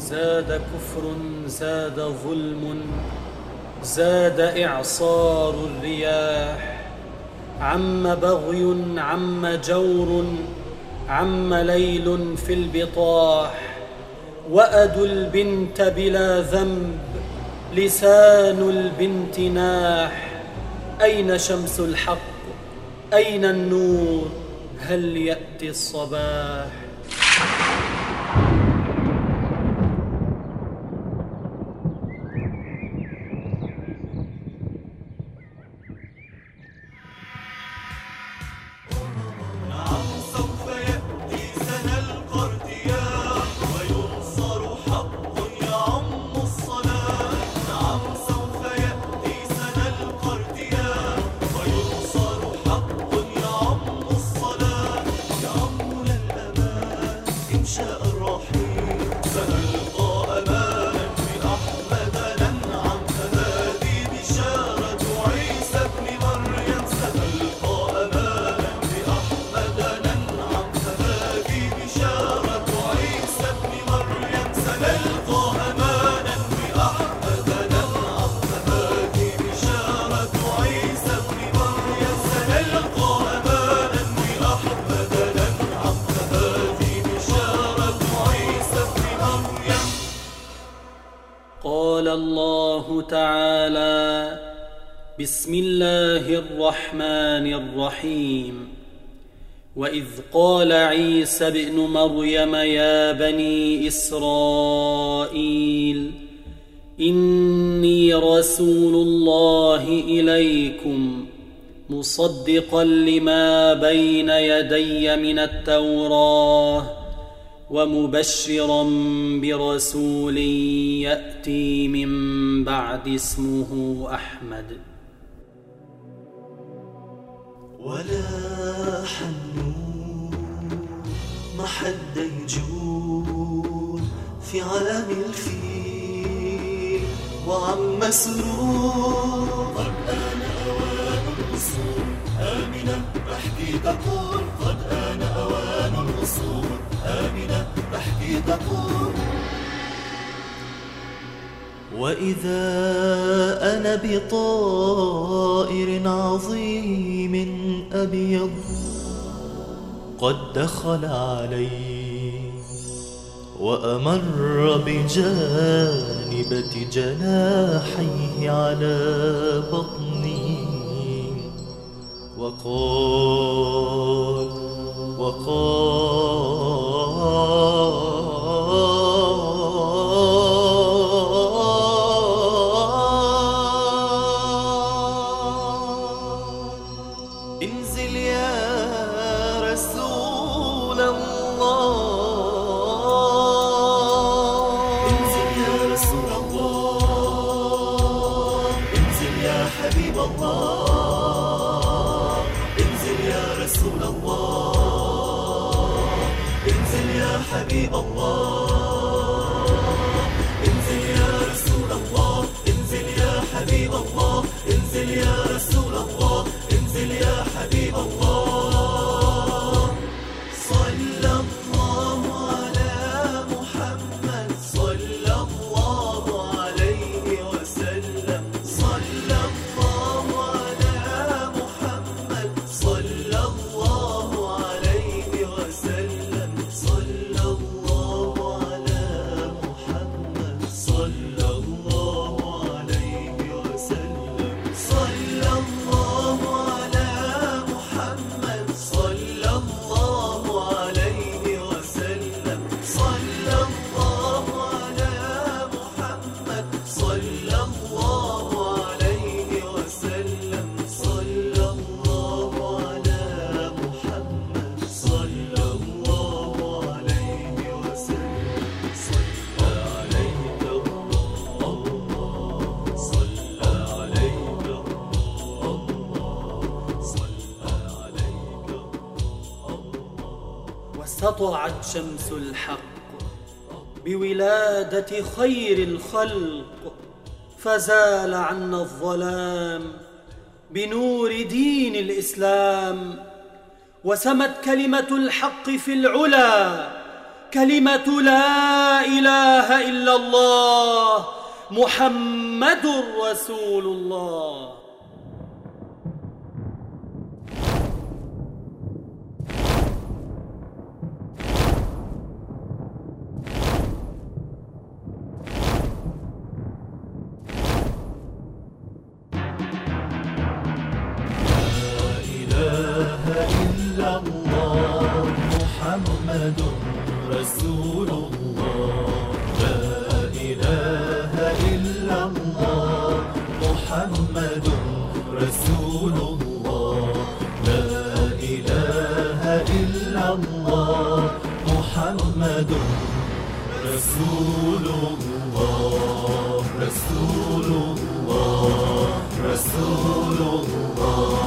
زاد كفر، زاد ظلم، زاد إعصار الرياح، عم بغي، عم جور، عم ليل في البطاح. وأد البنت بلا ذنب، لسان البنت ناح. أين شمس الحق؟ أين النور؟ هل يأتي الصباح؟ قال الله تعالى: بسم الله الرحمن الرحيم. وإذ قال عيسى ابن مريم يا بني إسرائيل إني رسول الله إليكم مصدقا لما بين يدي من التوراة ومبشرا برسول يأتي من بعد اسمه أحمد. ولاح النور محد يجول في عالم الفيل وعم سرور. قد آن أوان الوصول آمنة بحكي تقول، قد آن أوان الوصول آمنة بحكي تقول. وإذا أنا بطائر عظيم أبيض قد دخل علي وأمر بجانبة جناحيه على بطني وقال انزل يا رسول الله، انزل يا رسول الله، انزل يا حبيب الله، انزل يا رسول الله، انزل يا حبيب الله، انزل يا رسول الله، انزل يا حبيب الله، انزل يا رسول الله، انزل يا حبيب الله. صلى الله على محمد، صلى الله عليه وسلم، صلى الله على محمد، صلى الله عليه وسلم، صلى الله على محمد، صلى الله عليه وسلم، صلى الله على محمد، صلى الله عليه وسلم، صلى الله على محمد، صلى الله عليه وسلم، صلى الله على محمد، صلى الله عليه وسلم. صلى عليك الله، صلى عليك الله، صلى عليك الله. وسطعت شمس الحق بولادة خير الخلق، فزال عنا الظلام بنور دين الإسلام. وسمت كلمة الحق في العلا، كلمة لا إله إلا الله محمد رسول الله. محمد رسول الله. لا إله إلا الله محمد رسول الله. لا إله إلا الله محمد رسول الله. رسول الله. رسول الله.